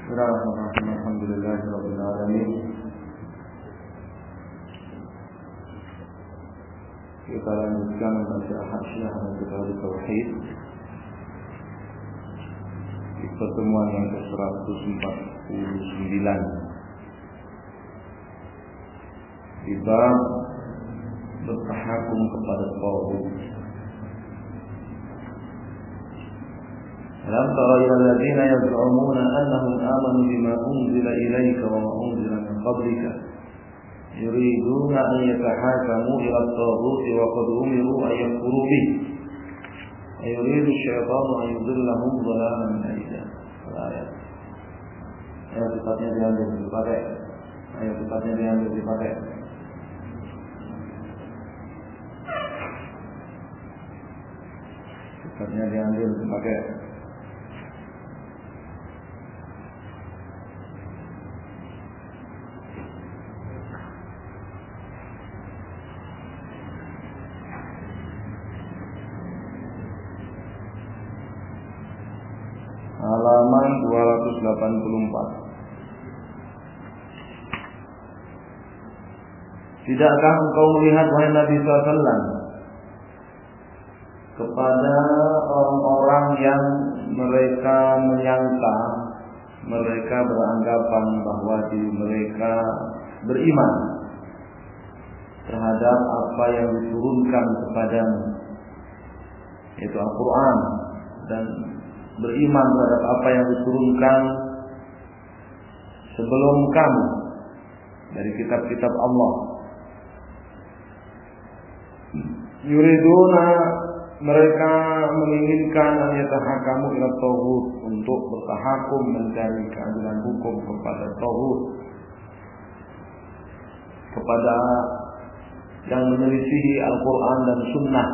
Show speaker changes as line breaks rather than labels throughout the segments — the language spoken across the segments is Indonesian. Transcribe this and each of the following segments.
Bismillahirrahmanirrahim. Alhamdulillahirabbil alamin. Kita lanjutkan membaca Hasyiah Kitab Tauhid di pertemuan yang ke-149 di bab bertahakum kepada tauhid. Alam tara ila alladziina yaz'umuna annahum amanu bima unzila ilayka wa ma unzila min qablika yuriduna an yatahakamu ila at-taghut wa qad umiru an yakfuru bihi wa yuridu asy-syaitanu an yudillahum dhalalan ba'ida. Ayat. Ayat sifatnya diambil dipakai. Ayat sifatnya diambil dipakai. Sifatnya diambil dipakai. Halaman 284. Tidakkah engkau melihat wahai Nabi SAW kepada orang-orang yang mereka menyangka, mereka beranggapan bahwa diri mereka beriman terhadap apa yang diturunkan kepadamu, yaitu Al-Quran, dan beriman terhadap apa yang diturunkan sebelum kamu dari kitab-kitab Allah. Yuriduna, mereka menginginkan an yatahakamu ila tauhid, untuk bertahakum mencari keadilan hukum kepada tauhid, kepada yang menyelisihi Al-Quran dan Sunnah.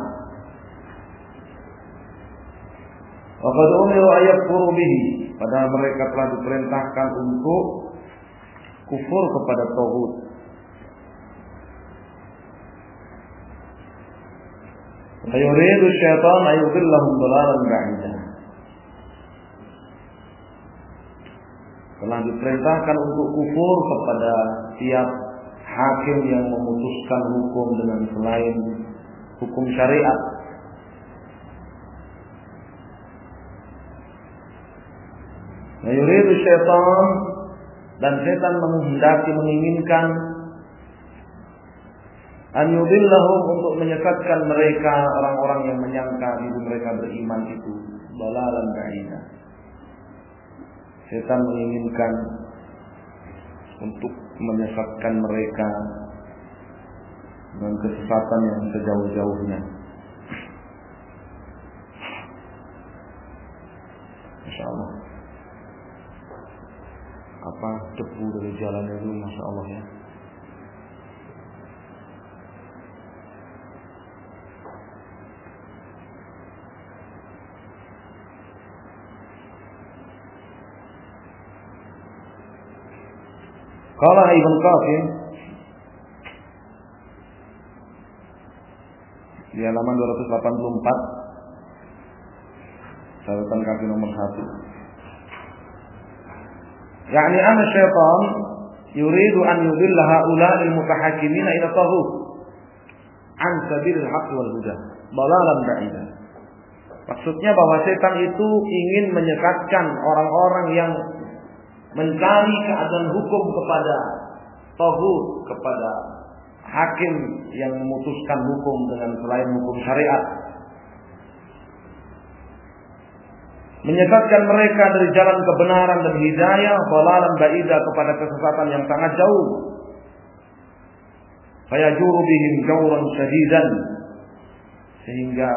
Wa qad umiru an yakfuru bihi, padahal mereka telah diperintahkan untuk kufur kepada tauhid. Wa yuridu asy-syaitanu an yudillahum dhalalan ba'ida, telah diperintahkan untuk kufur kepada tiap hakim yang memutuskan hukum dengan selain hukum syariat. Yuridu syaitan, dan setan menghendaki, menginginkan an yudillahum, untuk menyesatkan mereka, orang-orang yang menyangka diri mereka beriman itu, dhalalan ba'ida. Setan menginginkan untuk menyesatkan mereka dengan kesesatan yang sejauh-jauhnya. Insyaallah. Apa debu dari jalan itu, masya Allah ya. Qala Ibn Qasim di halaman 284, catatan kaki nomor 1. Yani anna syaitan yuridu an yudilla haula'il mutahakimina ila taghut an sabilil haqq wal huda dhalalan ba'ida. Maksudnya bahwa setan itu ingin menyesatkan orang-orang yang mencari keadilan hukum kepada taghut, kepada hakim yang memutuskan hukum dengan selain hukum syariat, menyesatkan mereka dari jalan kebenaran dan hidayah, dhalalan ba'ida, kepada kesesatan yang sangat jauh. Fayajuru bihim jawran syadidan, sehingga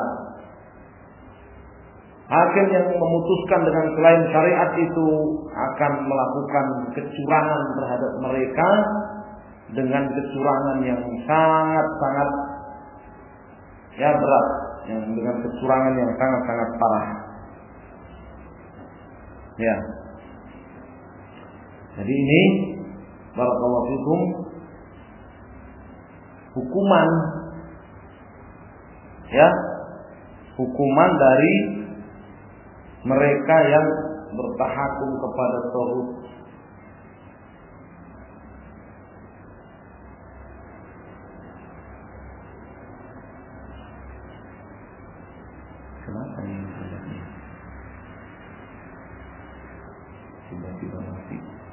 hakim yang memutuskan dengan selain syariat itu akan melakukan kecurangan terhadap mereka dengan kecurangan yang sangat-sangat berat, dengan kecurangan yang sangat-sangat parah. Ya. Jadi ini barakallahu fikum hukuman, hukuman dari mereka yang bertahakum kepada taghut. Kenapa ini? Tiba-tiba mati.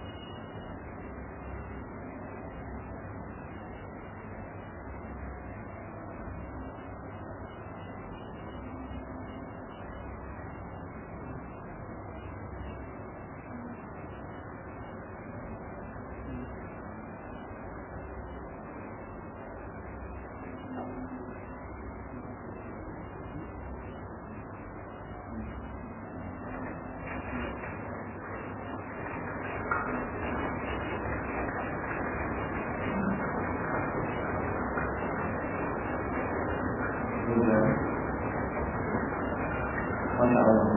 Masya Allah.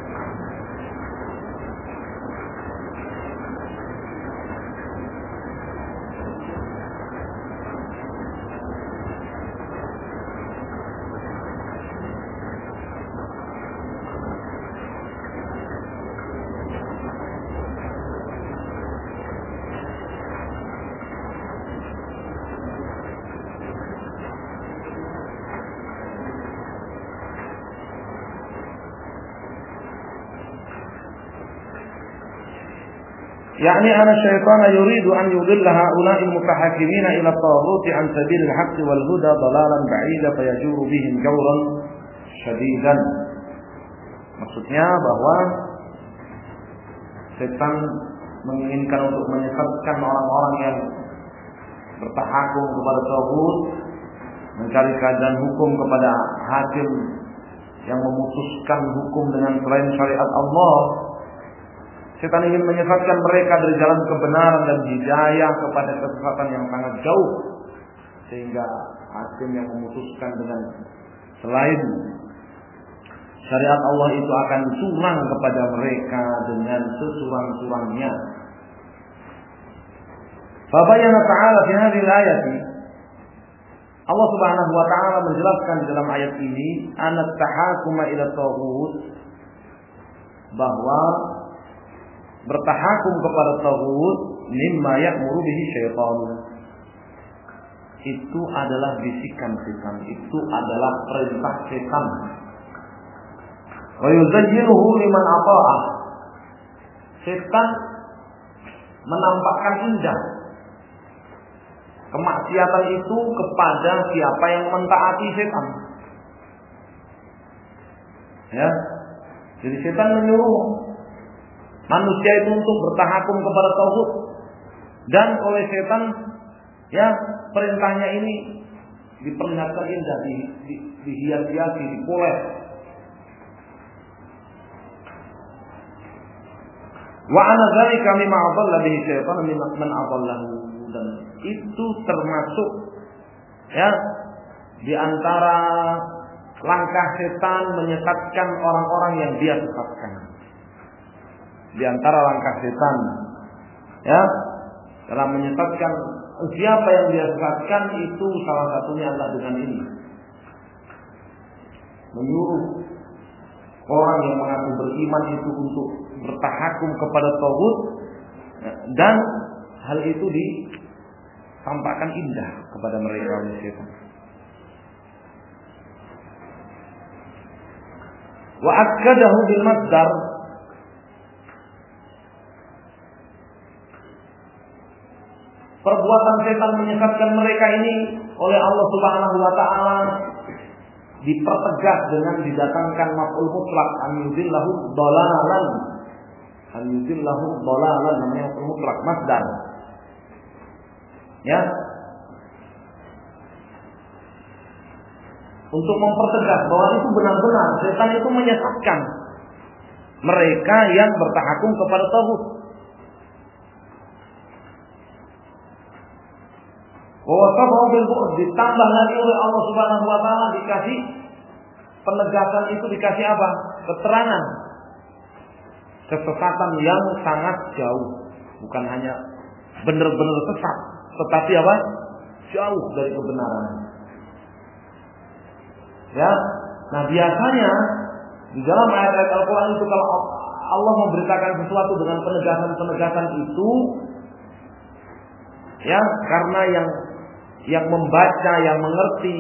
يعني أن الشيطان يريد أن يضل هؤلاء المتحاكمين إلى الطاغوت عن سبيل الحق والهدى ضلالا بعيدا فيجور بهم جورا شديدا. Maksudnya bahwa setan menginginkan untuk menyesatkan orang-orang yang bertahakum kepada taghut, mencari keadilan hukum kepada hakim yang memutuskan hukum dengan selain syariat Allah. Setan ingin menyesatkan mereka dari jalan kebenaran dan hidayah kepada kesesatan yang sangat jauh, sehingga hakim yang memutuskan dengan selain syariat Allah itu akan curang kepada mereka dengan sesurang-surangnya. Fabayana ta'ala fi hadhil ayati, Allah Subhanahu wa taala menjelaskan di dalam ayat ini anat tahakuma ila taghut, bahwa bertahakum kepada taghut mimma ya'muru bihi syaitan, itu adalah bisikan setan, itu adalah perintah setan. Wa yuzayyinuhu liman ata'ah, setan menampakkan indah kemaksiatan itu kepada siapa yang mentaati setan. Ya, jadi setan menyuruh manusia itu untuk bertahakum kepada taghut, dan oleh setan ya perintahnya ini diperlihatkan indah, dihias-hiasi, dipoles. Wa ana dzalika mimma adalla bihi syaitan man adallahu, dan itu termasuk ya di antara langkah setan menyesatkan orang-orang yang dia sesatkan. Di antara langkah setan ya dalam menyesatkan siapa yang dia sesatkan, itu salah satunya adalah dengan ini, menyuruh orang yang mengaku beriman itu untuk bertahakum kepada taghut, dan hal itu ditampakkan indah kepada mereka oleh setan. Wa akkadahu bil masdar, perbuatan setan menyesatkan mereka ini oleh Allah Subhanahu wa taala dipertegas dengan didatangkan maf'ul mutlak, an yudillahu dalalan. An yudillahu dalalan namanya maf'ul mutlak, masdar. Ya. Untuk mempertegas bahwa itu benar-benar setan itu menyesatkan mereka yang bertahakum kepada taghut. Wawasabahu bil bu'd, ditambah lagi oleh Allah Subhanahu wa taala, dikasih penegasan itu, dikasih apa? Keterangan kesesatan yang sangat jauh, bukan hanya benar-benar sesat, tetapi apa? Jauh dari kebenaran. Ya. Nah, biasanya di dalam ayat-ayat Al-Qur'an itu kalau Allah memberitakan sesuatu dengan penegasan-penegasan itu, ya, karena yang membaca, yang mengerti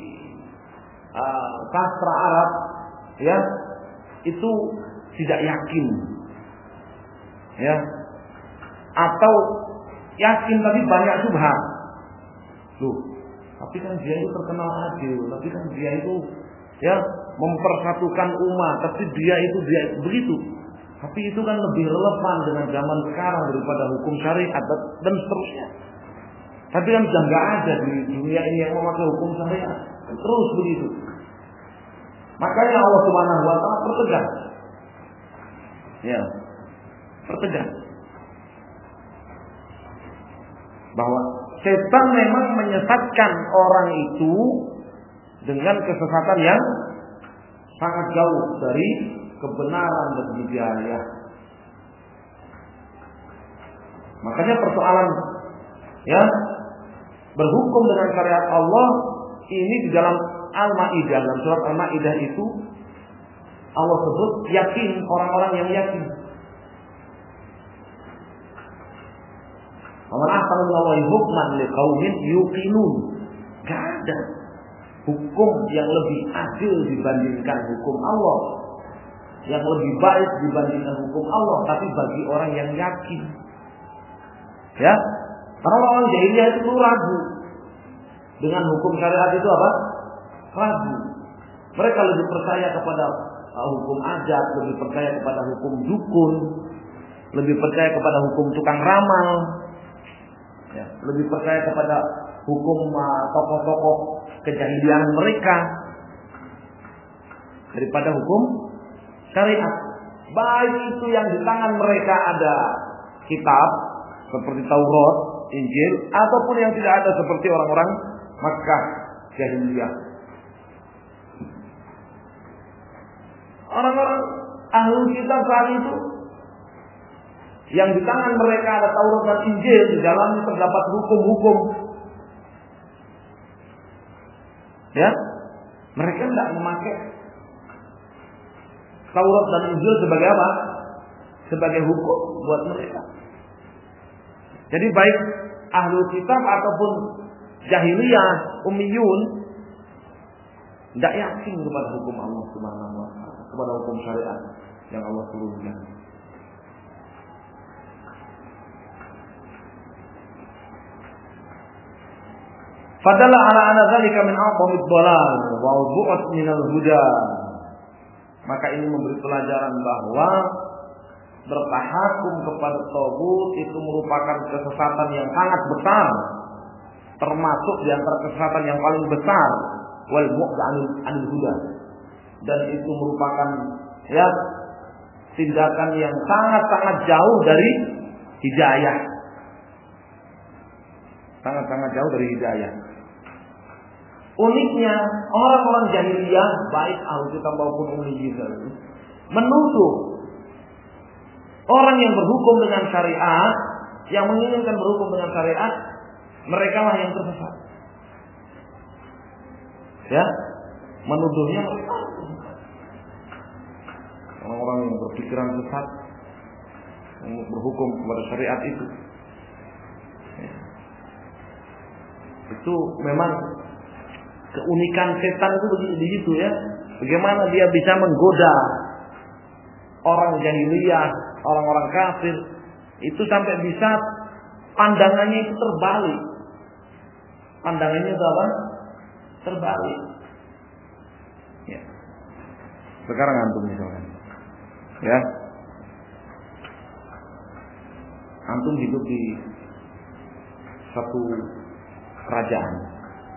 sastra Arab, ya, itu tidak yakin, ya, atau yakin tapi banyak subhat. Loh, tapi kan dia itu terkenal adil, tapi kan dia itu, ya, mempersatukan umat, tapi dia itu begitu. Tapi itu kan lebih relevan dengan zaman sekarang daripada hukum syariat dan seterusnya. Tapi kan sudah nggak ada di dunia ini yang memakai hukum syariat. Terus begitu. Makanya Allah Subhanahu wa taala pertegas. Ya. Pertegas. Bahwa setan memang menyesatkan orang itu dengan kesesatan yang sangat jauh dari kebenaran dan hidayah. Makanya persoalan, ya, berhukum dengan syariat Allah ini di dalam Al-Maidah, dalam surat Al-Maidah itu Allah sebut yakin, orang-orang yang yakin. Wa ahsanu minallahi hukman liqaumin yuqinun. Enggak ada hukum yang lebih adil dibandingkan hukum Allah, yang lebih baik dibandingkan hukum Allah, tapi bagi orang yang yakin. Ya, karena orang jahiliyah itu ragu dengan hukum syariat itu apa? Ragu. Mereka lebih percaya kepada hukum adat, lebih percaya kepada hukum dukun, lebih percaya kepada hukum tukang ramal, ya, lebih percaya kepada hukum tokoh-tokoh kejahilian mereka daripada hukum syariat. Baik itu yang di tangan mereka ada kitab seperti Taurat, Injil, ataupun yang tidak ada seperti orang-orang Makkah jahiliyah. Orang-orang ahli kitab saat itu yang di tangan mereka ada Taurat dan Injil, di dalamnya terdapat hukum-hukum. Ya, mereka tidak memakai Taurat dan Injil sebagai apa? Sebagai hukum buat mereka. Jadi baik ahli kitab ataupun jahiliyah, ummiyun, tidak yakin kepada hukum Allah Subhanahu wa taala, kepada hukum syariat yang Allah turunkan. Fadalla ala anna dzalika min a'dhamid dhalal wa bu'd minal huda. Maka ini memberi pelajaran bahwa bertahakum kepada taghut itu merupakan kesesatan yang sangat besar, termasuk di antara kesesatan yang paling besar, wal bu'd anil huda. Dan itu merupakan, ya, tindakan yang sangat-sangat jauh dari hidayah. Sangat-sangat jauh dari hidayah. Uniknya orang-orang jahiliyah, baik ahli kitab maupun ummiyun, menuduh orang yang berhukum dengan syariat, yang menginginkan berhukum dengan syariat, mereka lah yang tersesat. Ya, menuduhnya orang-orang yang berpikiran sesat berhukum kepada syariat itu. Ya. Itu memang keunikan setan itu di situ, ya. Bagaimana dia bisa menggoda orang jahiliyah, orang-orang kafir, itu sampai bisa pandangannya itu terbalik. Pandangannya itu apa? Terbalik. Ya. Sekarang antum misalkan, ya, antum hidup di satu kerajaan.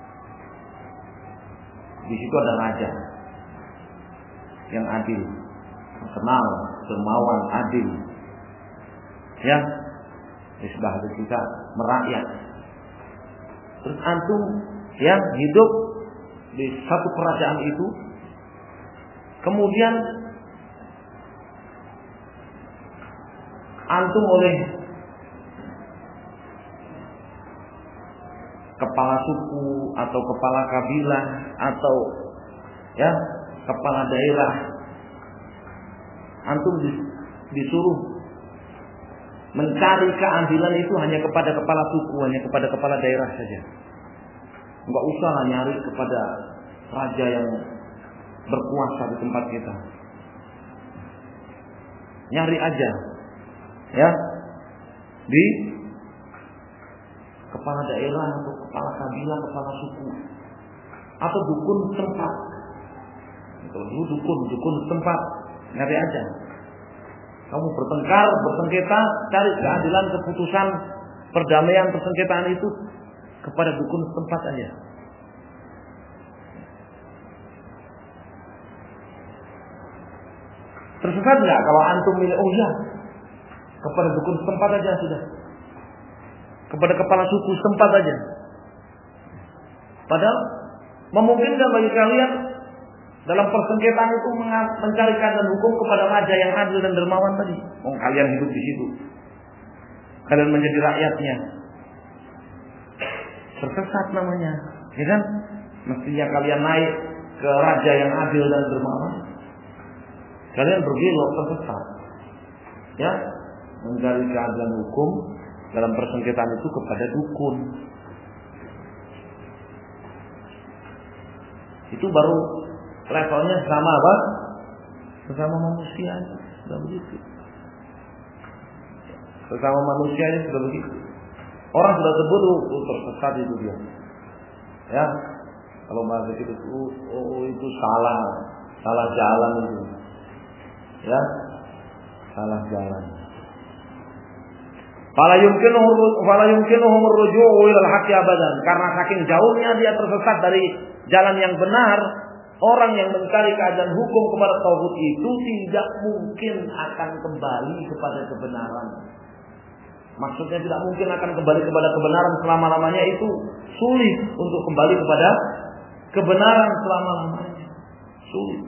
Di situ ada raja yang adil, terkenal, dermawan, adil. Ya, bahasa kita merakyat. Terus antum yang hidup di satu kerajaan itu, kemudian antum oleh kepala suku atau kepala kabilah atau, ya, kepala daerah, antum disuruh mencari keadilan itu hanya kepada kepala suku, hanya kepada kepala daerah saja. Enggak usah nyari kepada raja yang berkuasa di tempat kita. Nyari aja, ya, di kepala daerah atau kepala kabilah, kepala suku, atau dukun setempat. Itu dukun setempat, nyari aja. Kamu bertengkar, bersengketa, cari keadilan, keputusan, perdamaian, persengketaan itu kepada dukun setempat aja. Tersesat nggak kalau antum milih? Oh ya, kepada dukun setempat aja sudah, kepada kepala suku setempat aja. Padahal memungkinkan bagi kalian dalam persengketaan itu mencari keadilan hukum kepada raja yang adil dan dermawan tadi. Oh, kalian hidup di situ, kalian menjadi rakyatnya. Tersesat namanya, ya kan? Mestinya kalian naik ke raja yang adil dan dermawan. Kalian berbelok, tersesat. Ya, mencari keadilan hukum dalam persengketaan itu kepada dukun. Itu baru levelnya sama apa? Sesama manusia, sudah begitu. Sesama manusianya sudah begitu. Orang sudah sebut tersesat itu dia. Ya, kalau bahasa itu itu salah jalan itu. Ya, salah jalan. Fala yumkinuhum ar-ruju'u ila al-haqqi abadan. Karena saking jauhnya dia tersesat dari jalan yang benar, orang yang mencari keadilan hukum kepada tauhid itu tidak mungkin akan kembali kepada kebenaran. Maksudnya tidak mungkin akan kembali kepada kebenaran selama-lamanya, itu sulit untuk kembali kepada kebenaran selama-lamanya. Sulit.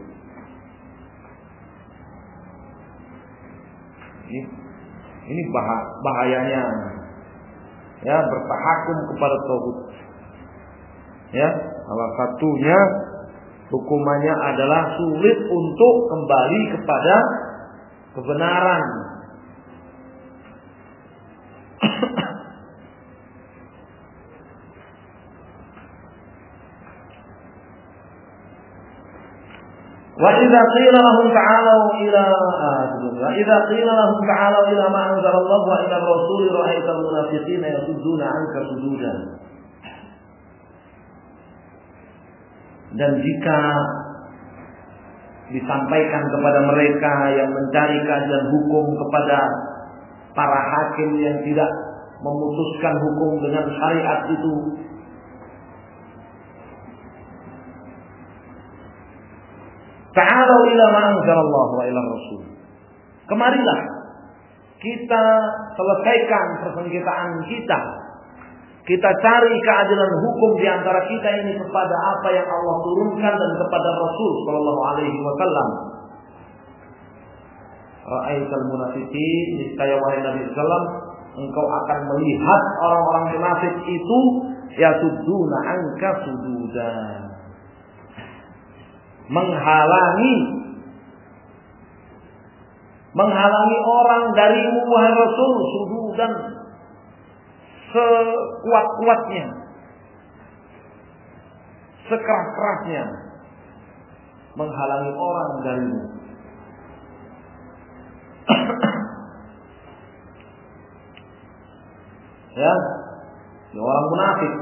Ini bahayanya, ya, bertahakum kepada tauhid. Ya, salah satunya hukumannya adalah sulit untuk kembali kepada kebenaran. Wa idza qila lahum ta'alu ila ma anzalallahu wa ila rasuli ra'aital munafiqina yasudduna 'anka sududan. Dan jika disampaikan kepada mereka yang mencari keadilan hukum kepada para hakim yang tidak memutuskan hukum dengan syariat itu, ta'alu ila ma anzalallahu wa ila rasul. Kemarilah kita selesaikan persengketaan kita. Kita cari keadilan hukum di antara kita ini kepada apa yang Allah turunkan dan kepada Rasul sallallahu alaihi wasallam. Ra'aital munafiqin, niscaya wahai Nabi sallam, engkau akan melihat orang-orang munafik itu yasudduna anka sududan. Menghalangi orang darimu wahai Rasul, sududan, sekuat-kuatnya, sekeras-kerasnya, menghalangi orang darimu. Ya, orang munafik,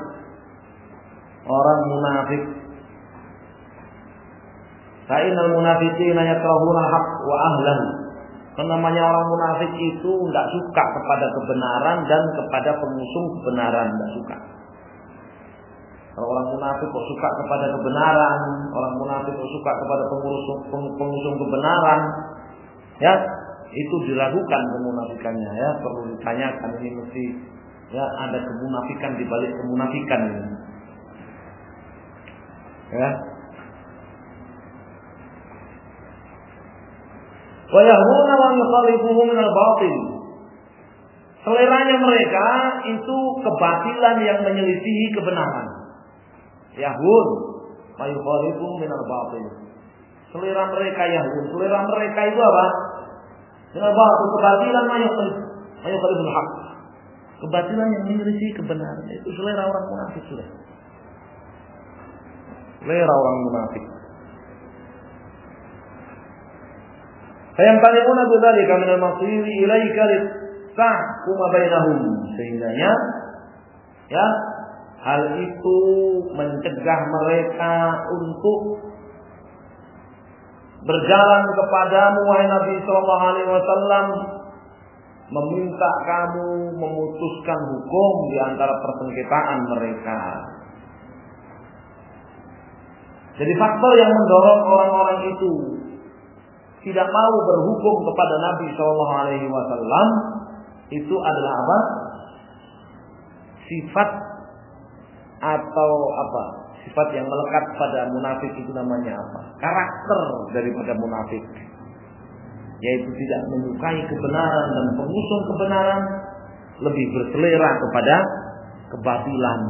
Fa'inal munafiqina yakrahuna al-haq wa ahlahu. Namanya orang munafik itu tidak suka kepada kebenaran dan kepada pengusung kebenaran, tidak suka. Kalau orang munafik kok suka kepada kebenaran, orang munafik kok suka kepada pengusung kebenaran, ya, itu diragukan kemunafikannya, ya, perlu ditanyakan, ini mesti, ya, ada kemunafikan di balik kemunafikan ini. Ya. Wa yahmuna wa yukhalifuhu min al-batil. Seleranya mereka itu kebatilan yang menyelisihi kebenaran. Yahun wa yukhalifuhu min al-batil. Selera mereka yahun. Selera mereka itu apa? Dengan batil kebatilan mayuqalibul haq. Kebatilan yang menyelisih kebenaran itu selera orang munafik sudah. Selera orang munafik. Fayamtani'una bidzalika min al-masiri ilaika litahkuma bainahum. Sehingga ya hal itu mencegah mereka untuk berjalan kepadamu wahai Nabi sallallahu alaihi wasallam, meminta kamu memutuskan hukum di antara persengketaan mereka. Jadi faktor yang mendorong orang-orang itu tidak mau berhukum kepada Nabi sallallahu alaihi wasallam itu adalah apa? Sifat atau apa? Sifat yang melekat pada munafik itu namanya apa? Karakter daripada munafik, yaitu tidak menyukai kebenaran dan pengusung kebenaran, lebih berselera kepada kebatilan.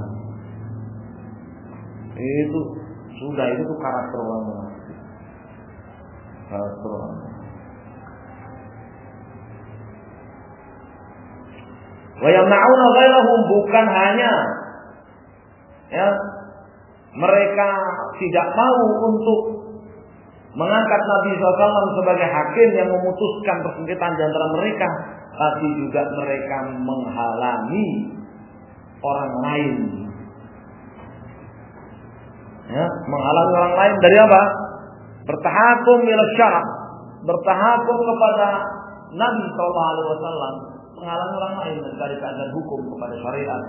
Itu sudah, itu karakter orang munafik. Karakter orang munafik. Wa yamna'una ghairahum, bukan hanya mereka tidak mau untuk mengangkat Nabi SAW sebagai hakim yang memutuskan persengketaan di antara mereka, tapi juga mereka menghalangi orang lain. Menghalangi orang lain dari apa? Bertahakum ila syara', bertahakum kepada Nabi SAW, menghalangi orang lain dari keadaan hukum kepada syariat.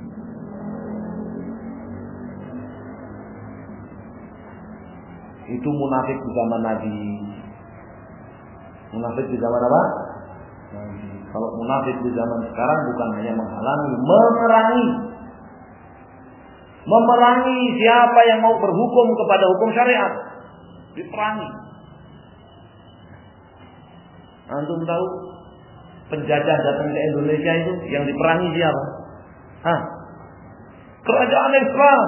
Itu munafik di zaman Nabi. Munafik di zaman apa? Nabi. Kalau munafik di zaman sekarang bukan hanya menghalangi, memerangi siapa yang mau berhukum kepada hukum syariat, diperangi. Antum tahu penjajah datang ke Indonesia itu yang diperangi siapa? Kerajaan Islam.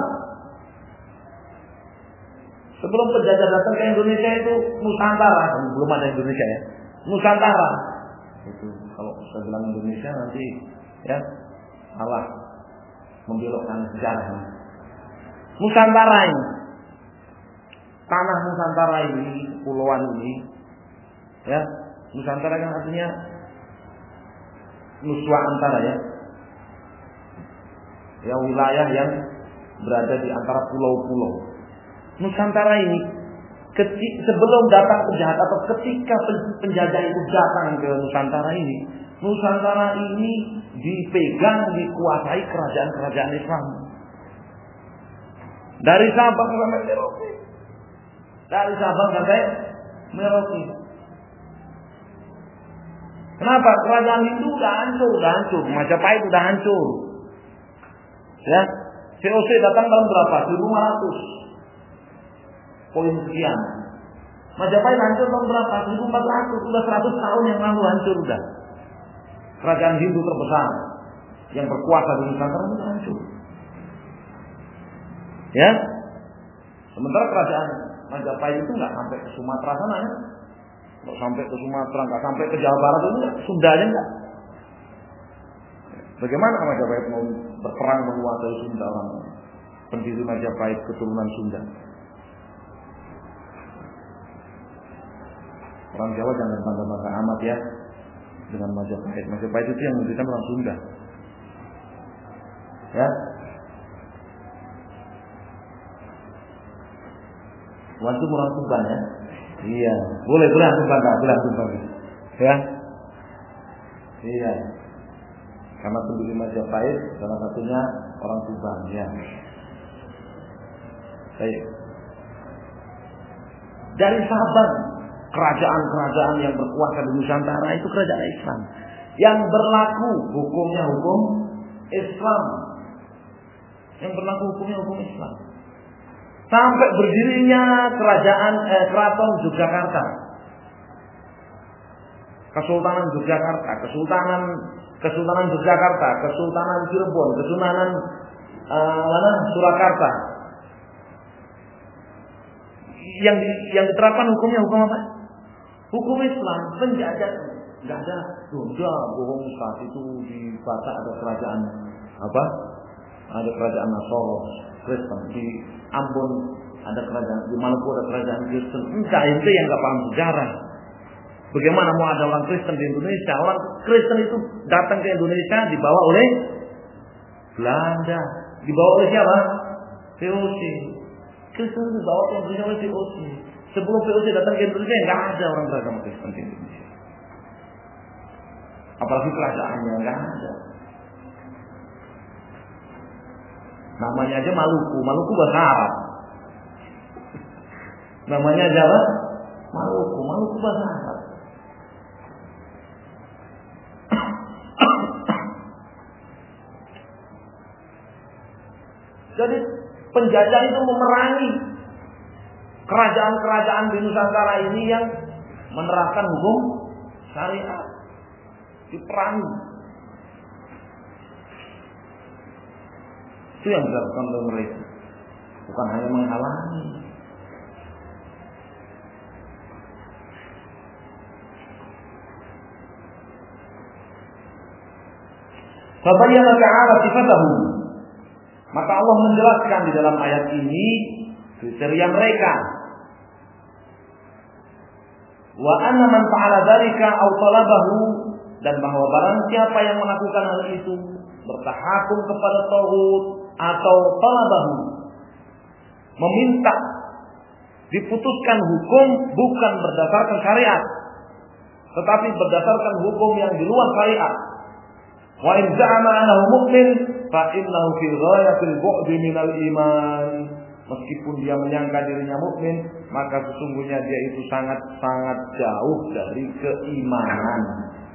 Sebelum penjajah datang ke Indonesia itu Nusantara, belum ada Indonesia ya. Nusantara. Itu kalau saya bilang Indonesia nanti salah membelokkan sejarah. Nusantara ini, tanah Nusantara ini, kepulauan ini, Nusantara kan artinya Nuswa antara wilayah yang berada di antara pulau-pulau. Nusantara ini sebelum datang penjahat atau ketika penjajah itu datang ke Nusantara ini dipegang, dikuasai kerajaan-kerajaan Islam. Dari Sabang sampai Merauke. Dari Sabang sampai Merauke. Kenapa? Kerajaan Hindu udah hancur. Majapahit udah hancur. VOC datang tahun berapa? 1500. Poin sekian. Majapahit hancur tahun berapa? 1400. Sudah 100 tahun yang lalu hancur udah. Kerajaan Hindu terbesar yang berkuasa di Nusantara itu hancur. Sementara kerajaan Majapahit itu nggak sampai ke Sumatera sana ya. Nggak sampai ke Sumatera, nggak sampai ke Jawa Barat itu nggak. Sundanya nggak. Bagaimana Majapahit mau berperang menguasai Sunda, orang pendiri Majapahit keturunan Sunda? Orang Jawa jangan bangga-bangga amat ya dengan Majapahit. Majapahit itu yang mendirikan orang Sunda. Wantu orang Tuban ya. Iya, boleh antum bangga. Iya. Karena pendiri Majapahit salah satunya orang Tuban ya. Baik. Dari Sabang, kerajaan-kerajaan yang berkuasa di Nusantara itu kerajaan Islam. Yang berlaku hukumnya hukum Islam. Sampai berdirinya keraton Yogyakarta. Kesultanan Yogyakarta, Kesultanan Yogyakarta, Kesultanan Cirebon, Kesultanan Surakarta. Yang diterapkan hukumnya hukum apa? Hukum Islam. Enggak ada. Udah bohong saat itu di Batak ada kerajaan apa? Ada kerajaan Nasoro Kristen, di Ambon ada kerajaan, di Maluku ada kerajaan Kristen. Enggak, itu yang enggak paham sejarah. Bagaimana mau ada orang Kristen di Indonesia? Orang Kristen itu datang ke Indonesia dibawa oleh Belanda. Dibawa oleh siapa? VOC. Kristen dibawa ke Indonesia oleh VOC. Sebelum VOC datang ke Indonesia enggak ada orang beragama Kristen di Indonesia. Apalagi kerajaannya enggak ada. Namanya aja Maluku, Maluku bahasa Arab. Namanya aja apa? Maluku, Maluku bahasa Arab. Jadi penjajah itu memerangi kerajaan-kerajaan di Nusantara ini yang menerapkan hukum syariat. Diperangi. Itu yang dilakukan oleh mereka. Bukan hanya menghalangi. Fabayyana ta'ala sifatahu. Maka Allah menjelaskan di dalam ayat ini kriteria mereka. Wa anna man fa'ala dzalika aw talabahu, dan bahwa barang siapa yang melakukan hal itu bertahakum kepada tauhid atau talabahu, meminta diputuskan hukum bukan berdasarkan syariat tetapi berdasarkan hukum yang di luar syariat. Wa in za'ama annahu mu'min fa innahu fi ghayatil bu'di minal iman. Meskipun dia menyangka dirinya mukmin, maka sesungguhnya dia itu sangat-sangat jauh dari keimanan.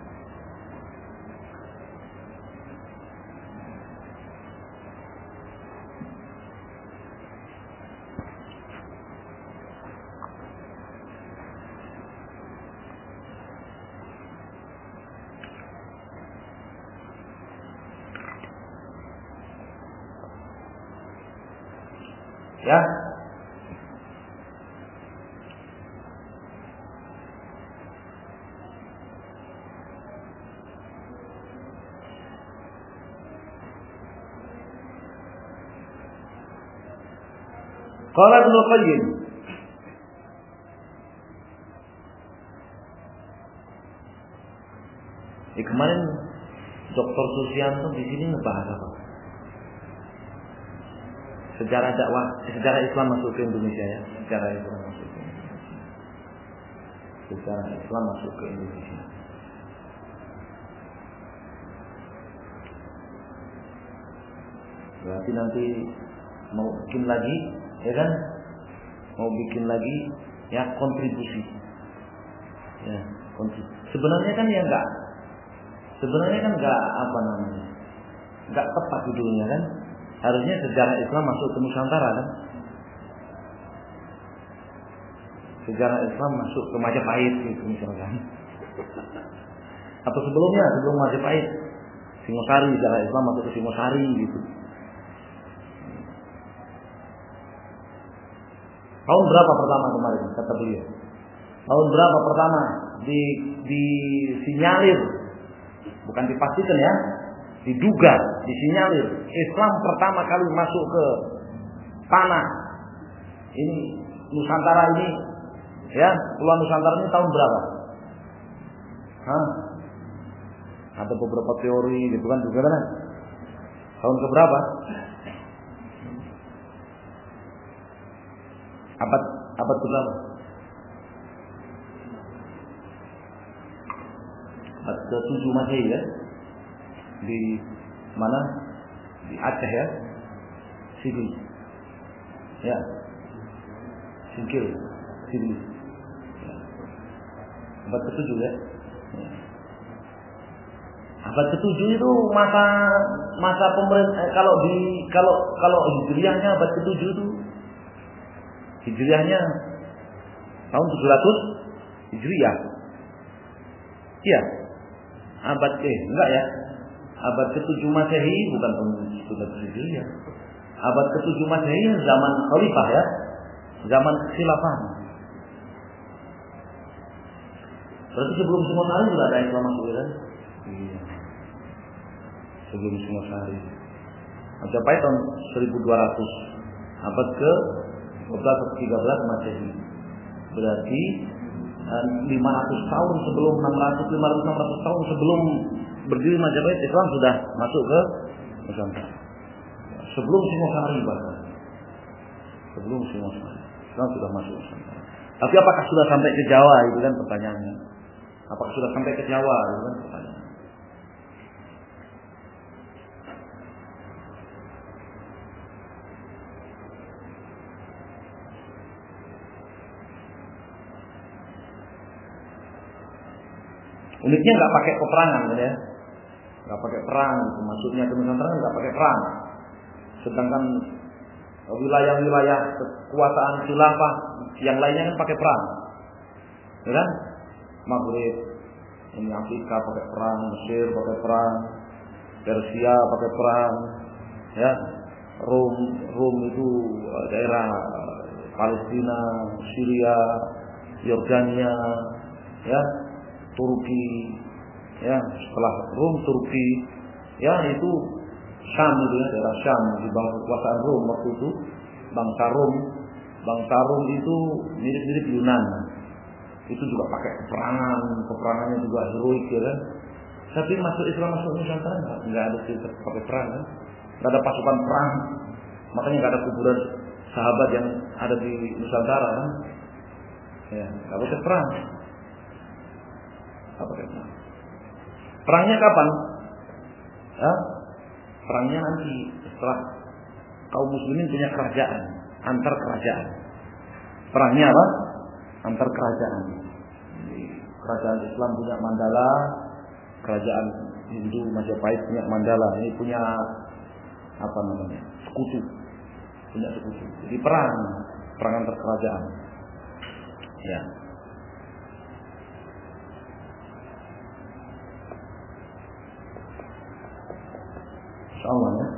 Ya. Qala Ibnu Qayyim, kemarin Dr. Susianto di sini ngebahas apa? Sejarah dakwah, sejarah Islam masuk ke Indonesia ya, sejarah Islam masuk ke Indonesia. Sejarah Islam masuk ke Indonesia. Berarti nanti mau bikin lagi, ya kan? Mau bikin lagi, ya kontribusi. Ya, kontribusi. Sebenarnya kan ya enggak. Sebenarnya kan enggak apa namanya? Enggak tepat judulnya kan? Harusnya sejarah Islam masuk ke Nusantara kan? Sejarah Islam masuk ke Majapahit gitu misalkan. Atau sebelumnya, sebelum Majapahit, Singosari, sejarah Islam masuk ke Singosari gitu. Tahun berapa pertama kemarin kata beliau? Tahun berapa pertama disinyalir, bukan dipastikan ya, diduga, disinyalir Islam pertama kali masuk ke tanah ini Nusantara ini, ya, Pulau Nusantara ini tahun berapa? Ada beberapa teori gitu kan juga kan? Tahun keberapa? Abad berapa? Abad ke-7 Masehi ya. Di mana? Di Aceh ya. Sigi. Ya. Singkil. Sigi. Ya. Abad ke-7 ya. Ya. Abad ke-7 itu masa pemerintah, kalau hijriahnya abad ke-7 itu hijriahnya tahun 700 Hijriah. Iya. Enggak ya. Abad ke-7 Masehi bukan tahun 700 Hijriah. Abad ke-7 Masehi zaman khalifah ya. Zaman kekhilafahan. Berarti sebelum Singosari juga ada Islam masuk kan? Iya. Sebelum Singosari. Mencapai tahun 1200 abad ke 12 atau 13 Masehi. Berarti 500 tahun sebelum 500-600 tahun sebelum berdiri Majapahit, Islam sudah masuk ke Nusantara. Sebelum Singosari bahkan. Sebelum Singosari, Islam sudah masuk ke Nusantara. Tapi apakah sudah sampai ke Jawa, itu kan pertanyaannya. Apakah sudah sampai ke Jawa, itu kan pertanyaannya. Uniknya nggak pakai peperangan ya, nggak pakai perang. Gitu. Masuknya ke Nusantara nggak pakai perang. Sedangkan wilayah-wilayah kekuasaan khilafah yang lainnya kan pakai perang, ya kan? Maghrib, ini Afrika pakai perang, Mesir pakai perang, Persia pakai perang, ya. Rom itu daerah Palestina, Syria, Yordania, ya. Turki, ya, setelah Rom, Turki, ya itu Syam itu ya, daerah Syam di bawah kekuasaan Rom waktu itu. Bangsa Rom itu mirip-mirip Yunan. Itu juga pakai peperangannya juga heroik ya kan. Tapi Islam masuk Nusantara nggak ada cerita pakai perang kan, nggak ada pasukan perang, makanya nggak ada kuburan sahabat yang ada di Nusantara kan, ya nggak pakai perang. Perangnya kapan? Ya, perangnya nanti setelah kaum muslimin punya kerajaan, antar kerajaan. Perangnya apa? Antar kerajaan. Kerajaan Islam punya Mandala, kerajaan Hindu Majapahit punya Mandala. Ini punya apa namanya? Sekutu. Punya sekutu. Jadi perang antar kerajaan. Ya. Insyaallah ya.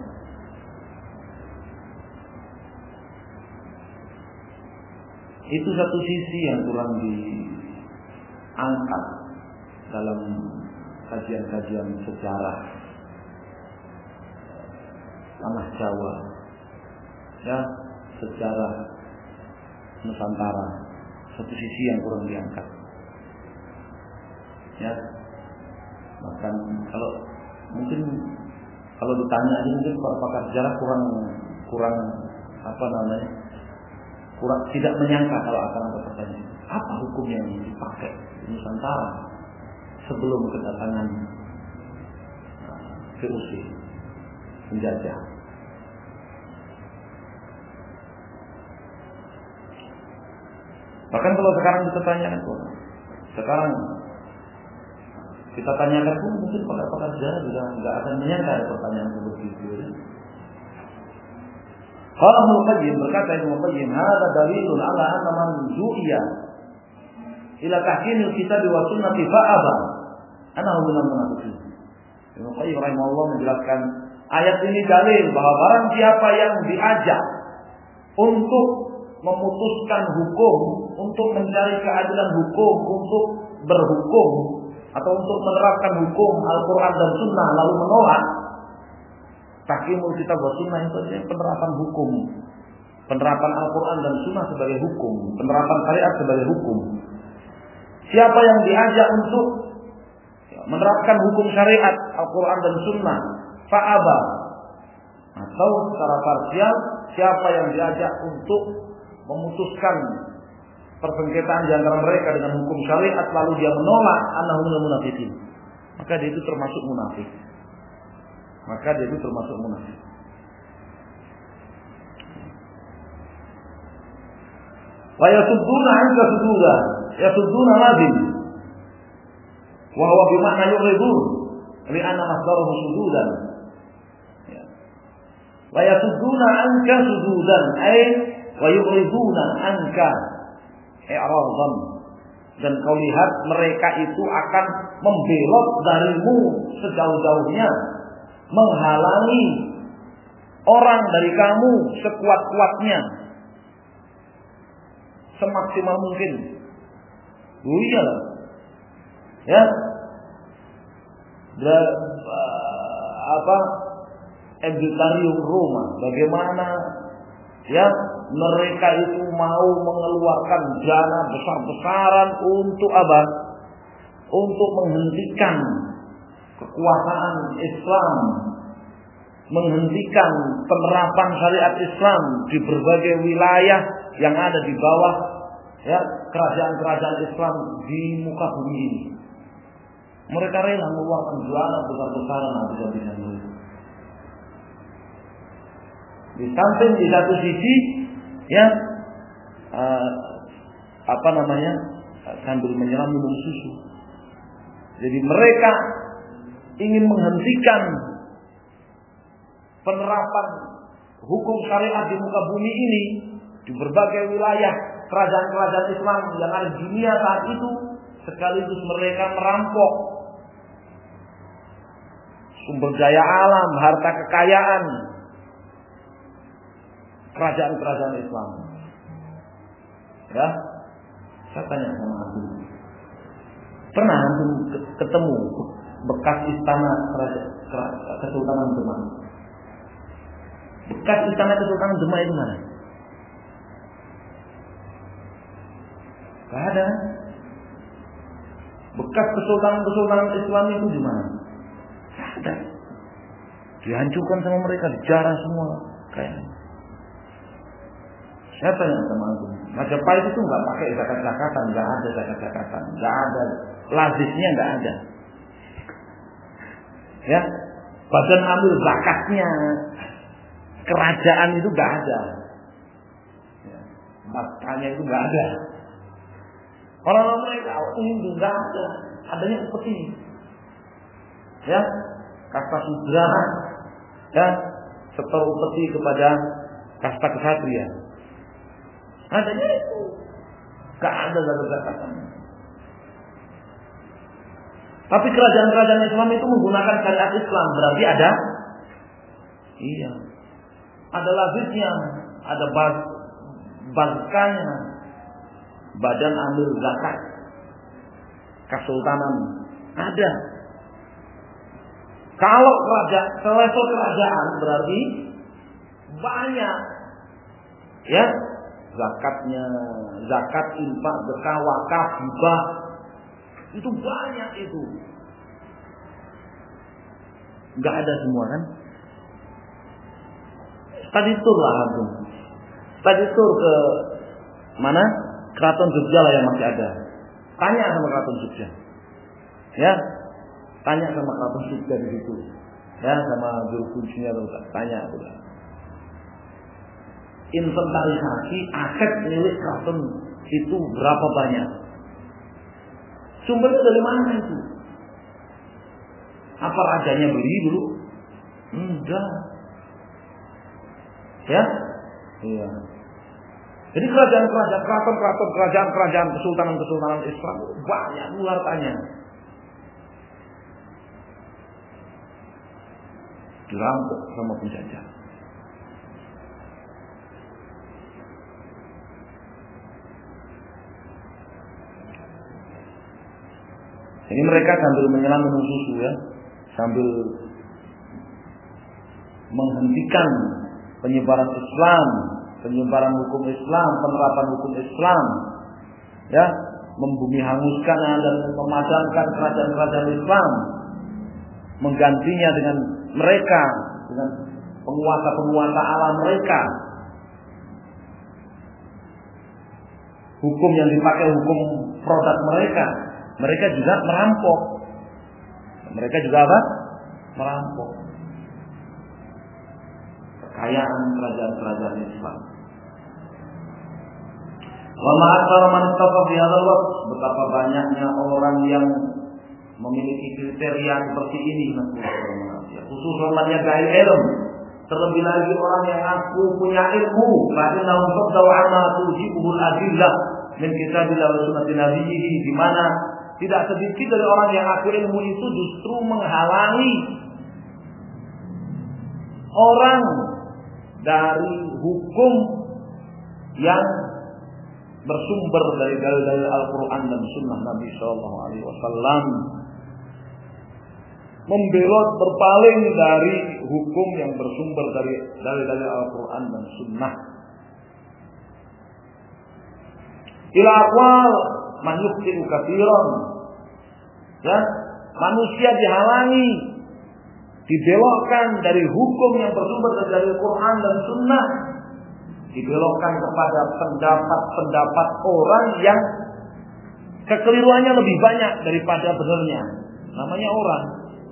Itu satu sisi yang kurang diangkat dalam kajian-kajian sejarah tanah Jawa, ya, sejarah Nusantara. Satu sisi yang kurang diangkat, ya. Bahkan kalau ditanya aja mungkin pakar sejarah kurang apa namanya, kurang tidak menyangka kalau akan ada pertanyaan apa hukum yang dipakai di Nusantara sebelum kedatangan VOC penjajah. Bahkan kalau sekarang kita tanyakan, kita tanyakan pun mungkin pakar sejarah juga nggak akan menyangka ada pertanyaan seperti itu. Qala Ibnu Qayyim, berkata Ibnu Qayyim, "Hada dalilun ala anna man ju'iya ila tahkimil kitab wa sunnati fa'aba anahu minal munafiqin." Ibnu Qayyim rahimahullah menjelaskan ayat ini dalil bahwa barang siapa yang diajak untuk memutuskan hukum, untuk mencari keadilan hukum, untuk berhukum atau untuk menerapkan hukum Al-Quran dan Sunnah lalu menolak, tahkimul kitab wa sunnah itu adalah penerapan hukum, penerapan Al-Quran dan Sunnah sebagai hukum, penerapan syariat sebagai hukum. Siapa yang diajak untuk menerapkan hukum syariat Al-Quran dan Sunnah, fa'aba, atau secara parsial, siapa yang diajak untuk memutuskan persengketaan di antara mereka dengan hukum syariat lalu dia menolak, annahu minal munafiqin, maka dia itu termasuk munafik. Wa yasudduna 'anka sududa, yasudduna lazim. Wa huwa bi ma'na yuridun, li'anna masdaruhu sududan. Wa yasudduna 'anka sududan, ay wa yuriduna 'anka i'radan. Dan kau lihat mereka itu akan membelot darimu sejauh-jauhnya, menghalangi orang dari kamu sekuat-kuatnya, semaksimal mungkin. Oh iyalah, Ya. Egalitarium Roma, bagaimana ya mereka itu mau mengeluarkan dana besar-besaran untuk apa? Untuk menghentikan kekuasaan Islam, menghentikan penerapan syariat Islam di berbagai wilayah yang ada di bawah ya kerajaan-kerajaan Islam di muka bumi ini. Mereka rela mengeluarkan dana besar-besaran habis-habisan itu. Di samping di satu sisi ya sambil menyelam minum susu. Jadi mereka ingin menghentikan penerapan hukum syariat di muka bumi ini di berbagai wilayah kerajaan-kerajaan Islam yang ada di dunia saat itu, sekaligus mereka merampok sumber daya alam, harta kekayaan kerajaan-kerajaan Islam. Ya, saya tanya sama antum, pernah antum ketemu bekas istana Kesultanan Demak? Bekas istana Kesultanan Demak itu mana? Gak ada. Bekas kesultanan Islam itu di mana? Gak ada. Dihancurkan sama mereka, dijarah semua kayaknya. Saya tanya sama antum, Majapahit itu nggak pakai zakat-zakatan, nggak ada zakat-zakatan, nggak ada lazisnya, nggak ada. Ya, badan amil zakatnya kerajaan itu nggak ada. Ya, makanya itu nggak ada. Orang-orang mereka Hindu nggak ada, adanya upeti. Ya, kasta sudra, ya, setor upeti kepada kasta kesatria. Adanya itu, nggak ada zakat-zakatan. Tapi kerajaan-kerajaan Islam itu menggunakan syariat Islam, berarti ada, iya, ada lazisnya, ada bazkanya, badan amil zakat kesultanan ada. Kalau level kerajaan berarti banyak, ya, zakatnya, zakat, infak, berkah, wakaf, hibah, itu banyak itu. Enggak ada semua kan? Tadi tur lah aku. Tadi tur ke mana? Keraton Jogja lah yang masih ada. Tanya sama Keraton Jogja. Ya. Tanya sama Keraton Jogja di situ. Ya, sama juru kuncinya tuh, tanya tuh. Inventarisasi aset milik keraton itu berapa banyak? Sumbernya dari mana itu? Apa rajanya beli dulu? Enggak. Ya? Iya. Jadi kerajaan-kerajaan, keraton-keraton, kerajaan-kerajaan, kesultanan-kesultanan Islam banyak hartanya. Dirampok sama penjajah. Ini mereka sambil menyelam minum susu ya, sambil menghentikan penyebaran Islam, penyebaran hukum Islam, penerapan hukum Islam, ya, membumi hanguskan dan memadamkan kerajaan-kerajaan Islam, menggantinya dengan mereka, dengan penguasa-penguasa alam mereka. Hukum yang dipakai hukum produk mereka. Mereka juga merampok. Mereka juga apa? Merampok kekayaan kerajaan-kerajaan Islam. Wa ma'aktsara man istafa fi hadzal waqt, betapa banyaknya orang yang memiliki kriteria seperti ini, khusus umatnya gail ilm, terlebih lagi orang yang aku punya ilmu, berarti untuk dawa'ana tujibul adillah min kitabillah wa sunnati nabiyhi, di mana tidak sedikit dari orang yang aku ilmu itu justru menghalangi orang dari hukum yang bersumber dari dalil-dalil Al-Quran dan Sunnah Nabi Shallallahu Alaihi Wasallam, membelot berpaling dari hukum yang bersumber dari dalil-dalil Al-Quran dan Sunnah. Ila aqwal man yukhti'u katsiran. Ya, manusia dihalangi, dibelokkan dari hukum yang bersumber dari Al-Quran dan Sunnah, dibelokkan kepada pendapat-pendapat orang yang kekeliruannya lebih banyak daripada benarnya. Namanya orang.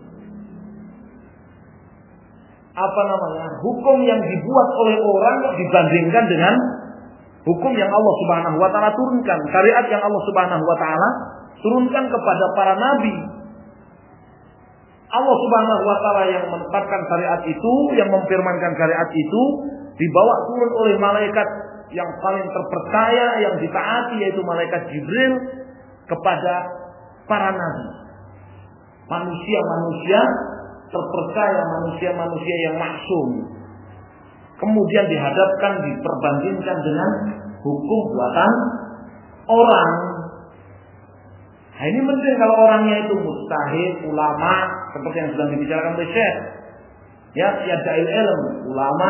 Hukum yang dibuat oleh orang dibandingkan dengan hukum yang Allah Subhanahu wa taala turunkan, syariat yang Allah Subhanahu wa taala turunkan kepada para nabi. Allah Subhanahu wa taala yang menetapkan syariat itu, yang memfirmankan syariat itu, dibawa turun oleh malaikat yang paling terpercaya, yang ditaati, yaitu malaikat Jibril, kepada para nabi. Manusia-manusia terpercaya, manusia-manusia yang maksum. Kemudian dihadapkan, diperbandingkan dengan hukum buatan orang. Nah, ini penting kalau orangnya itu mujtahid, ulama, seperti yang sedang dibicarakan oleh Syekh. Ya, yada'il ilm, ulama,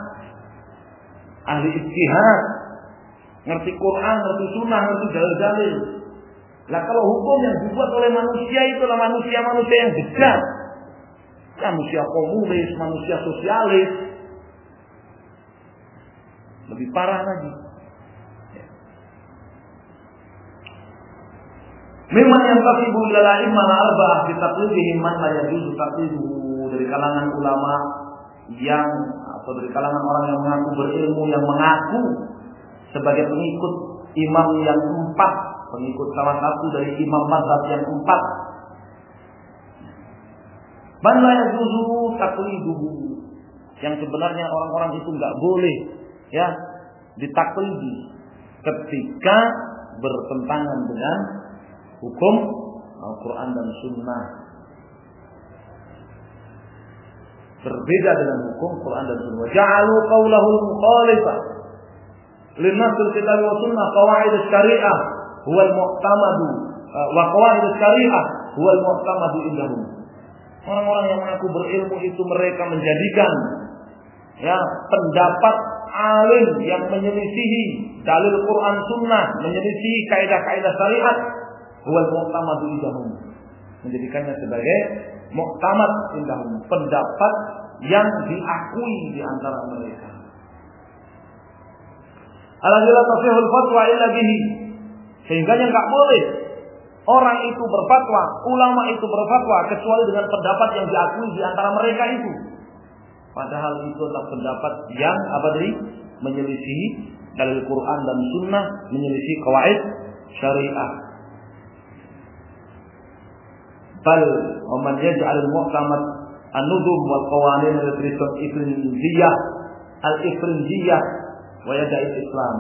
ahli ijtihad, ngerti Quran, ngerti Sunnah, ngerti dalil-dalil. Lah kalau hukum yang dibuat oleh manusia itulah manusia-manusia yang bejat, manusia komunis, manusia sosialis, lebih parah lagi. Memang yang taqibu ilal a'immal arba'ah fi taqlidihim man la yajuzu taqliduhu, dari kalangan ulama yang atau dari kalangan orang yang mengaku berilmu, yang mengaku sebagai pengikut imam yang 4, pengikut salah satu dari imam mazhab yang 4. Man la yajuzu taqliduhu, yang sebenarnya orang-orang itu enggak boleh ya ditaklidi ketika bertentangan dengan hukum Al-Quran dan Sunnah, berbeda dengan hukum Quran dan Sunnah. Ja'alu qawlahul mukhalifah linnasil kitab wa sunnah qawaid syariah huwal mu'tamadu wa qawaid syariah huwal mu'tamadu indahum. Orang-orang yang mengaku berilmu itu mereka menjadikan ya pendapat alim yang menyelisihi dalil Quran Sunnah, menyelisihi kaidah-kaidah syariat, huwal mu'tamadu indahum, menjadikannya sebagai mu'tamad indahum, pendapat yang diakui di antara mereka. Alladzi tasihul fatwa illa bihi, sehingga yang enggak boleh orang itu berfatwa, ulama itu berfatwa kecuali dengan pendapat yang diakui di antara mereka itu. Padahal itu adalah pendapat yang menyelisihi dalil Quran dan Sunnah, menyelisihi qawaid syariah. Bal man yaj'al al-mu'tamad an-nudum wal qawanin al-ifrinjiyah al-ifrinjiyah wa yada'il Islam.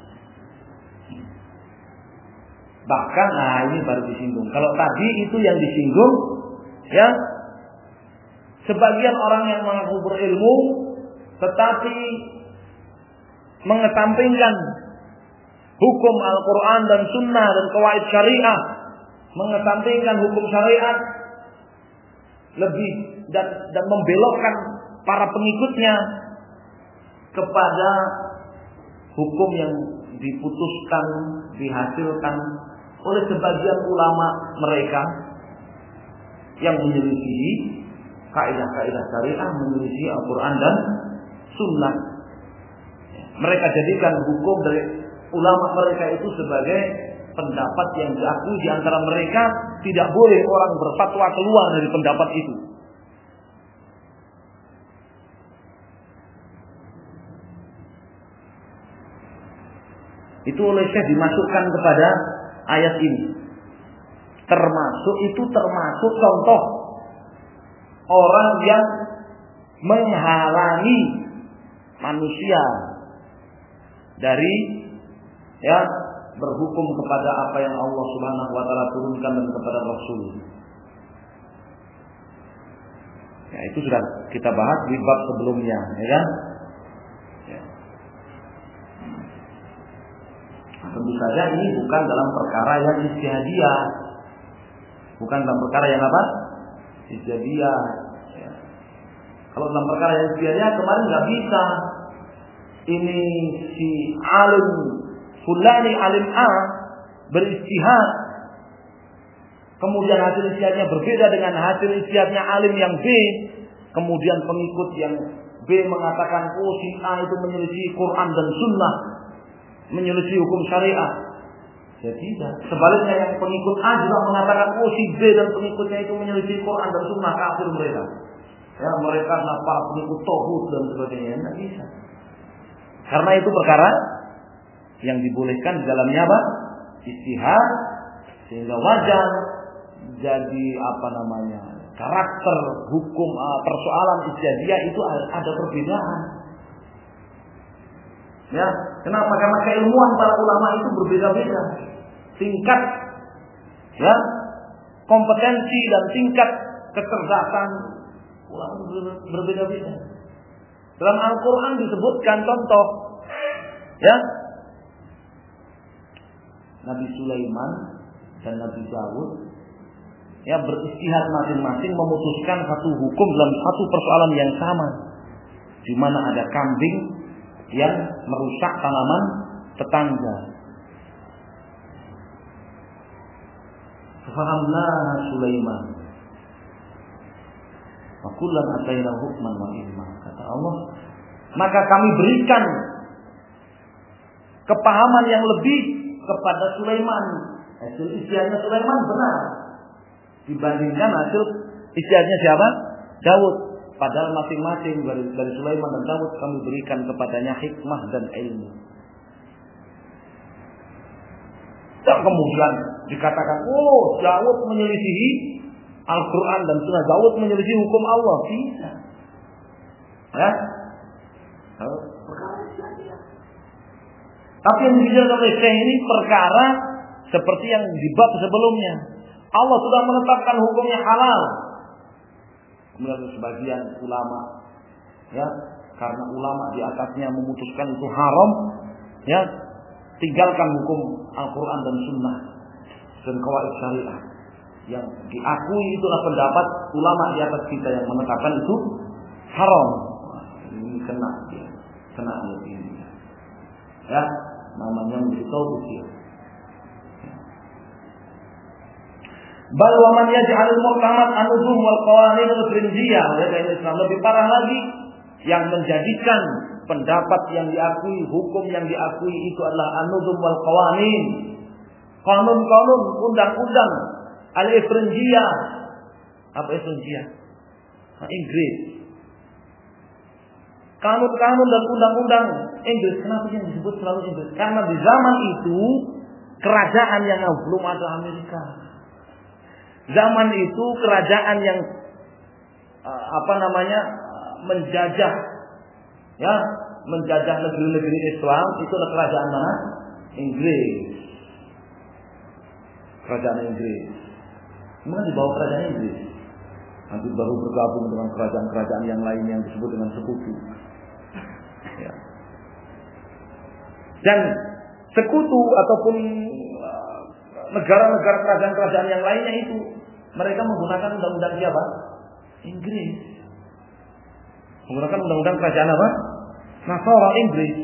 Bahkan ini baru disinggung. Kalau tadi itu yang disinggung ya sebagian orang yang mengaku berilmu tetapi mengesampingkan hukum Al-Quran dan Sunnah dan qawaid syariah, mengesampingkan hukum syariat lebih dan membelokkan para pengikutnya kepada hukum yang diputuskan, dihasilkan oleh sebagian ulama mereka yang menyelisihi kaidah-kaidah syariah, menyelisihi Al-Quran dan Sunnah. Mereka jadikan hukum dari ulama mereka itu sebagai pendapat yang diakui di antara mereka. Tidak boleh orang berfatwa keluar dari pendapat itu. Itu oleh Syekh dimasukkan kepada ayat ini. Termasuk contoh orang yang menghalangi manusia dari berhukum kepada apa yang Allah Subhanahu wa taala turunkan dan kepada Rasul. Ya, itu sudah kita bahas di bab sebelumnya, ya kan? Ya. Tentu Tentu saja ini bukan dalam perkara yang ijtihadiyah. Bukan dalam perkara yang apa? Ijtihadiyah. Ya. Kalau dalam perkara yang ijtihadiyah kemarin nggak bisa. Ini si alim fulani alim A beristihad. Kemudian hasil ijtihadnya berbeda dengan hasil ijtihadnya alim yang B. Kemudian pengikut yang B mengatakan, oh si A itu menyelisih Quran dan Sunnah, menyelisih hukum syariah. Ya tidak. Sebaliknya yang pengikut A juga mengatakan, oh si B dan pengikutnya itu menyelisih Quran dan Sunnah, kafir mereka. Ya, mereka adalah para pengikut tauhid dan sebagainya. Tidak bisa. Karena itu perkara yang dibolehkan di dalamnya apa? Ijtihad, sehingga wajar jadi karakter hukum persoalan ijtihadiyah itu ada perbedaan. Ya, kenapa? Karena keilmuan para ulama itu berbeda-beda. Tingkat ya, kompetensi dan tingkat kecerdasan ulama berbeda-beda. Dalam Al-Qur'an disebutkan contoh ya, Nabi Sulaiman dan Nabi Daud ya beristihad masing-masing memutuskan satu hukum dalam satu persoalan yang sama, di mana ada kambing yang merusak tanaman tetangga. Fahamna Sulaiman wa kullan ataina hukman wa ilma, kata Allah, maka kami berikan kepahaman yang lebih kepada Sulaiman. Hasil ijtihadnya Sulaiman benar dibandingkan hasil ijtihadnya siapa? Daud. Padahal masing-masing dari Sulaiman dan Daud kami berikan kepadanya hikmah dan ilmu. Dan kemudian dikatakan, oh Daud menyelisihi Al-Quran dan Sunnah, Daud menyelisihi hukum Allah. Bisa. Ya? Tapi yang dibicarakan oleh Syekh ini perkara seperti yang di bab sebelumnya. Allah sudah menetapkan hukumnya halal. Kemudian sebagian ulama, ya, karena ulama di atasnya memutuskan itu haram, ya, tinggalkan hukum Al-Quran dan Sunnah dan qawaid syariah. Yang diakui itulah pendapat ulama di atas kita yang menetapkan itu haram. Ini kena ayat ini. Ya, namanya menjadi tauhid. Bal wa man yaj'alul muhkamat an-nuzum wal qawanin al-frinjiyah, ya Islam lebih parah lagi, yang menjadikan pendapat yang diakui, hukum yang diakui itu adalah an-nuzum wal qawanin, kanun-kanun, undang-undang al-frinjiyah. Apa frinjiyah? Inggris. Kanun-kanun dan undang-undang Inggris. Kenapa yang disebut selalu Inggris? Karena di zaman itu kerajaan yang belum ada Amerika. Zaman itu kerajaan yang menjajah, ya, menjajah negeri-negeri Islam itu adalah kerajaan mana? Inggris. Kerajaan Inggris. Kemudian di bawah kerajaan Inggris, nanti baru bergabung dengan kerajaan-kerajaan yang lain yang disebut dengan sekutu. Ya. Dan sekutu ataupun negara-negara kerajaan-kerajaan yang lainnya itu mereka menggunakan undang-undang siapa? Inggris. Menggunakan undang-undang kerajaan apa? Nasara Inggris.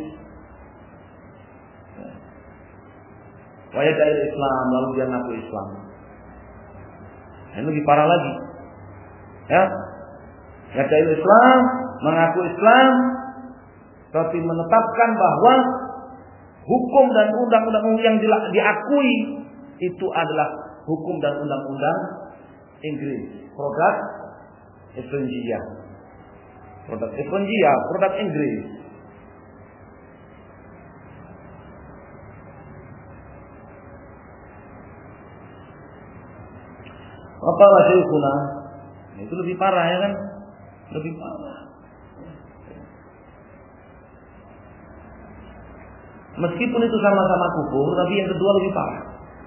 Wa yada'il Islam, lalu dia ngaku Islam. Ini lebih parah lagi. Ya. Yada'il Islam, mengaku Islam, tapi menetapkan bahwa hukum dan undang-undang yang diakui itu adalah hukum dan undang-undang Inggris. Produk Evangelia. Produk Evangelia, produk Inggris. Apa Syekhuna? Itu lebih parah, ya kan? Lebih parah. Meskipun itu sama-sama kufur, tapi yang kedua lebih parah.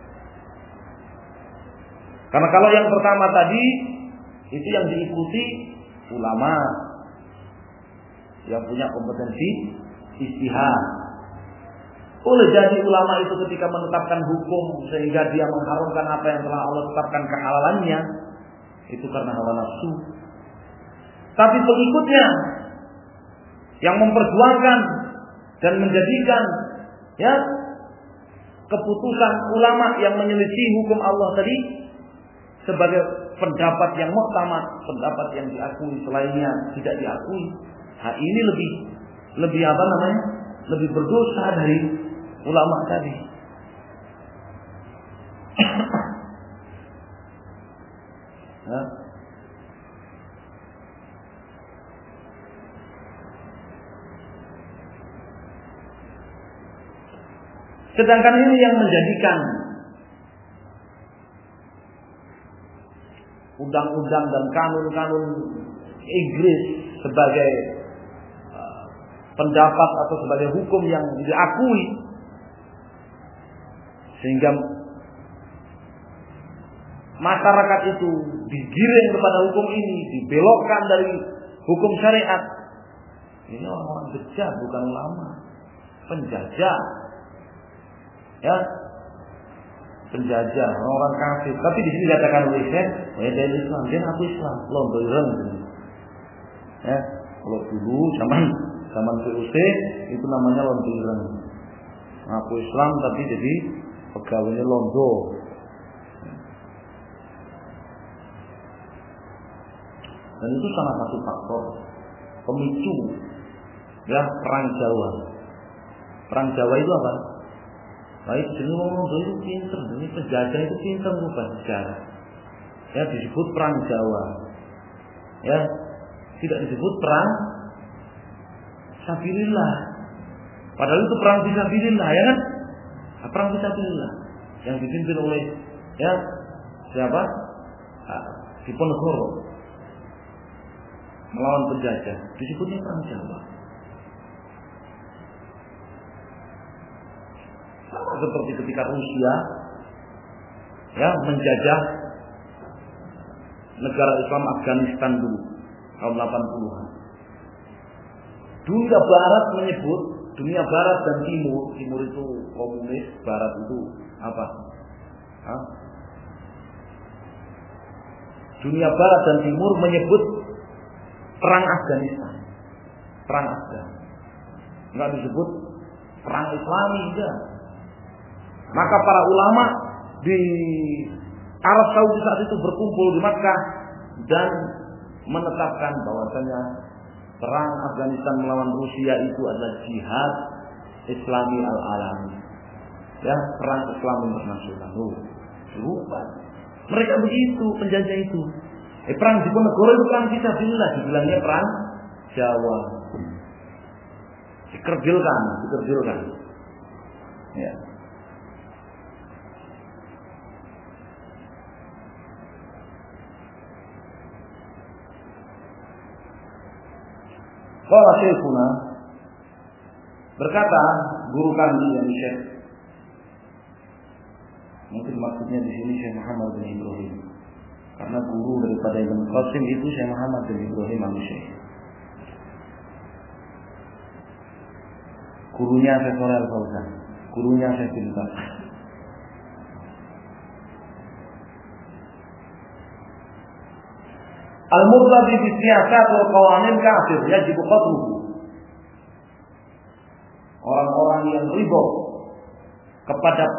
Karena kalau yang pertama tadi itu yang diikuti ulama yang punya kompetensi ijtihad. Boleh jadi ulama itu ketika menetapkan hukum sehingga dia mengharumkan apa yang telah Allah tetapkan kehalalannya, itu karena hawa nafsu. Tapi pengikutnya yang memperjuangkan dan menjadikan ya keputusan ulama yang menyelisih hukum Allah tadi sebagai pendapat yang muktamad, pendapat yang diakui, selainnya tidak diakui. Nah, ini lebih apa namanya? Lebih berdosa dari ulama tadi. Ya. Sedangkan ini yang menjadikan undang-undang dan kanun-kanun Inggris sebagai pendapat atau sebagai hukum yang diakui, sehingga masyarakat itu digiring kepada hukum ini, dibelokkan dari hukum syariat. Ini orang-orang bejat, bukan ulama, penjajah. Ya, penjajah, orang kafir. Tapi di sini dikatakan oleh Syekh, dari Islam, dia aku Islam, londo ireng. Ya, kalau dulu zaman VOC itu namanya londo ireng. Aku Islam tapi jadi pegawainya londo. Dan itu salah satu faktor pemicu ya perang Jawa. Perang Jawa itu apa? Baik, jadi ngomong itu pinter, ini penjajah itu pinter merubah sejarah. Ya, disebut perang Jawa. Ya, tidak disebut perang Sabilillah. Padahal itu perang Sabilillah, ya kan? Nah, perang Sabilillah yang dipimpin oleh ya siapa? Diponegoro melawan penjajah. Disebutnya perang Jawa. Seperti ketika Rusia ya menjajah negara Islam Afghanistan dulu tahun 80-an. Dunia Barat menyebut, dunia Barat dan Timur itu komunis, Barat itu apa? Dunia Barat dan Timur menyebut perang Afghanistan, perang Afghan. Enggak disebut perang Islami, enggak. Maka para ulama di Arab Saudi saat itu berkumpul di Makkah dan menetapkan bahwasanya perang Afghanistan melawan Rusia itu adalah jihad Islami al-alami. Ya, perang Islam internasional. Lupa. Mereka begitu, penjajah itu. Perang Diponegoro itu perang Fisabilillah, dibilangnya perang Jawa. Dikerjilkan. Ya. Qala Syekhuna, berkata guru kami yang Syekh, mungkin maksudnya di sini Syekh Muhammad bin Ibrahim, karena guru daripada Ibn Qasim itu Syekh Muhammad bin Ibrahim al-Syekh. Gurunya Syekh Shalih Al-Fauzan, gurunya Syekh bin Baz. Al-murtadi bi siyasat wal qawanin kafir yajib qatluhu. Orang-orang yang ridho kepada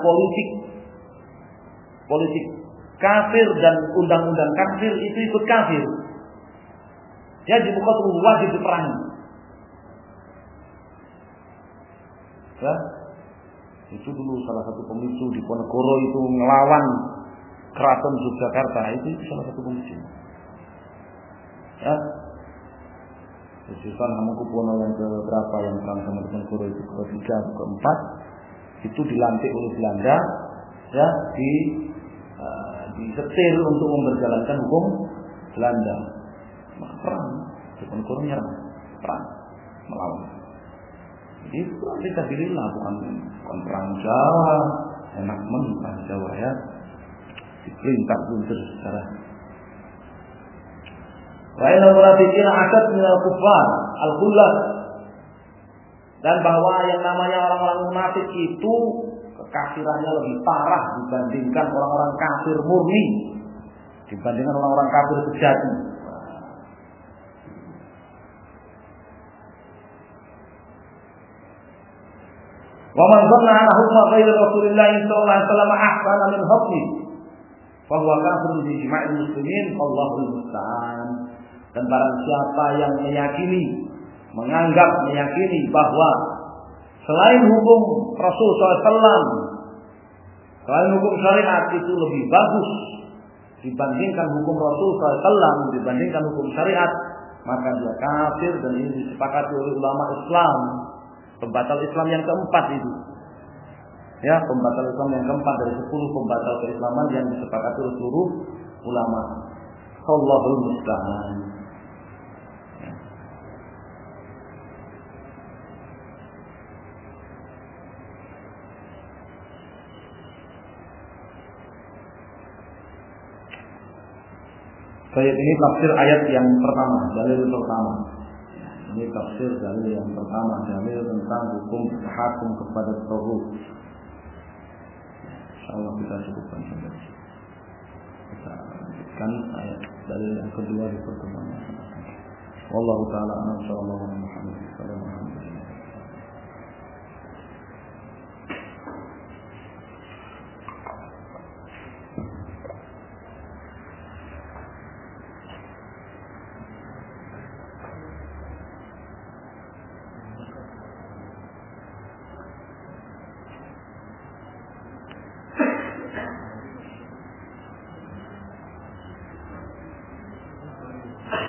politik kafir dan undang-undang kafir itu ikut kafir. Yajib qatluhu, wajib diperangi. Ya. Itu dulu salah satu pemicu Diponegoro itu ngelawan Keraton Yogyakarta, itu salah satu pemicu. Ya, Sultan Hamengkubuwono yang keberapa yang perang sama Diponegoro itu ketiga atau keempat itu dilantik oleh Belanda, ya disetir untuk memperjalankan hukum Belanda. Maka perang Diponegoro nyerang, perang melawan. Itu Fisabilillah, bukan perang Jawa, enak perang Jawa ya, diperintah buntir secara. Wa inna munafiqina asad minal kufar al-khullat. Dan bahwa yang namanya orang-orang munafik itu kekafirannya lebih parah dibandingkan orang-orang kafir murni, dibandingkan orang-orang kafir sejati. Wa man dhanna anna hukma ghairi Rasulillah sallallahu alaihi wasallam ahsana min hukmi fa huwa kafirun bi ijma'il muslimin, Allahul musta'an. Dan barang siapa yang meyakini bahwa selain hukum Rasul SAW, selain hukum syariat itu lebih bagus dibandingkan hukum Rasul SAW, dibandingkan hukum syariat, maka dia kafir. Dan ini disepakati oleh ulama Islam, pembatal Islam yang keempat itu. Ya, pembatal Islam yang keempat dari 10 pembatal keislaman yang disepakati oleh seluruh ulama. Allahul musta'an. Baik, ini tafsir ayat yang pertama, dalil pertama. Ini tafsir dalil yang pertama, dalil tentang hukum hakim kepada tauhid. Insyaallah kita cukupkan sampai di sini. Kita lanjutkan ayat dalil yang kedua di pertemuan yang akan datang. Wallahu taala a'lam. Sallallahu alaihi wasallam.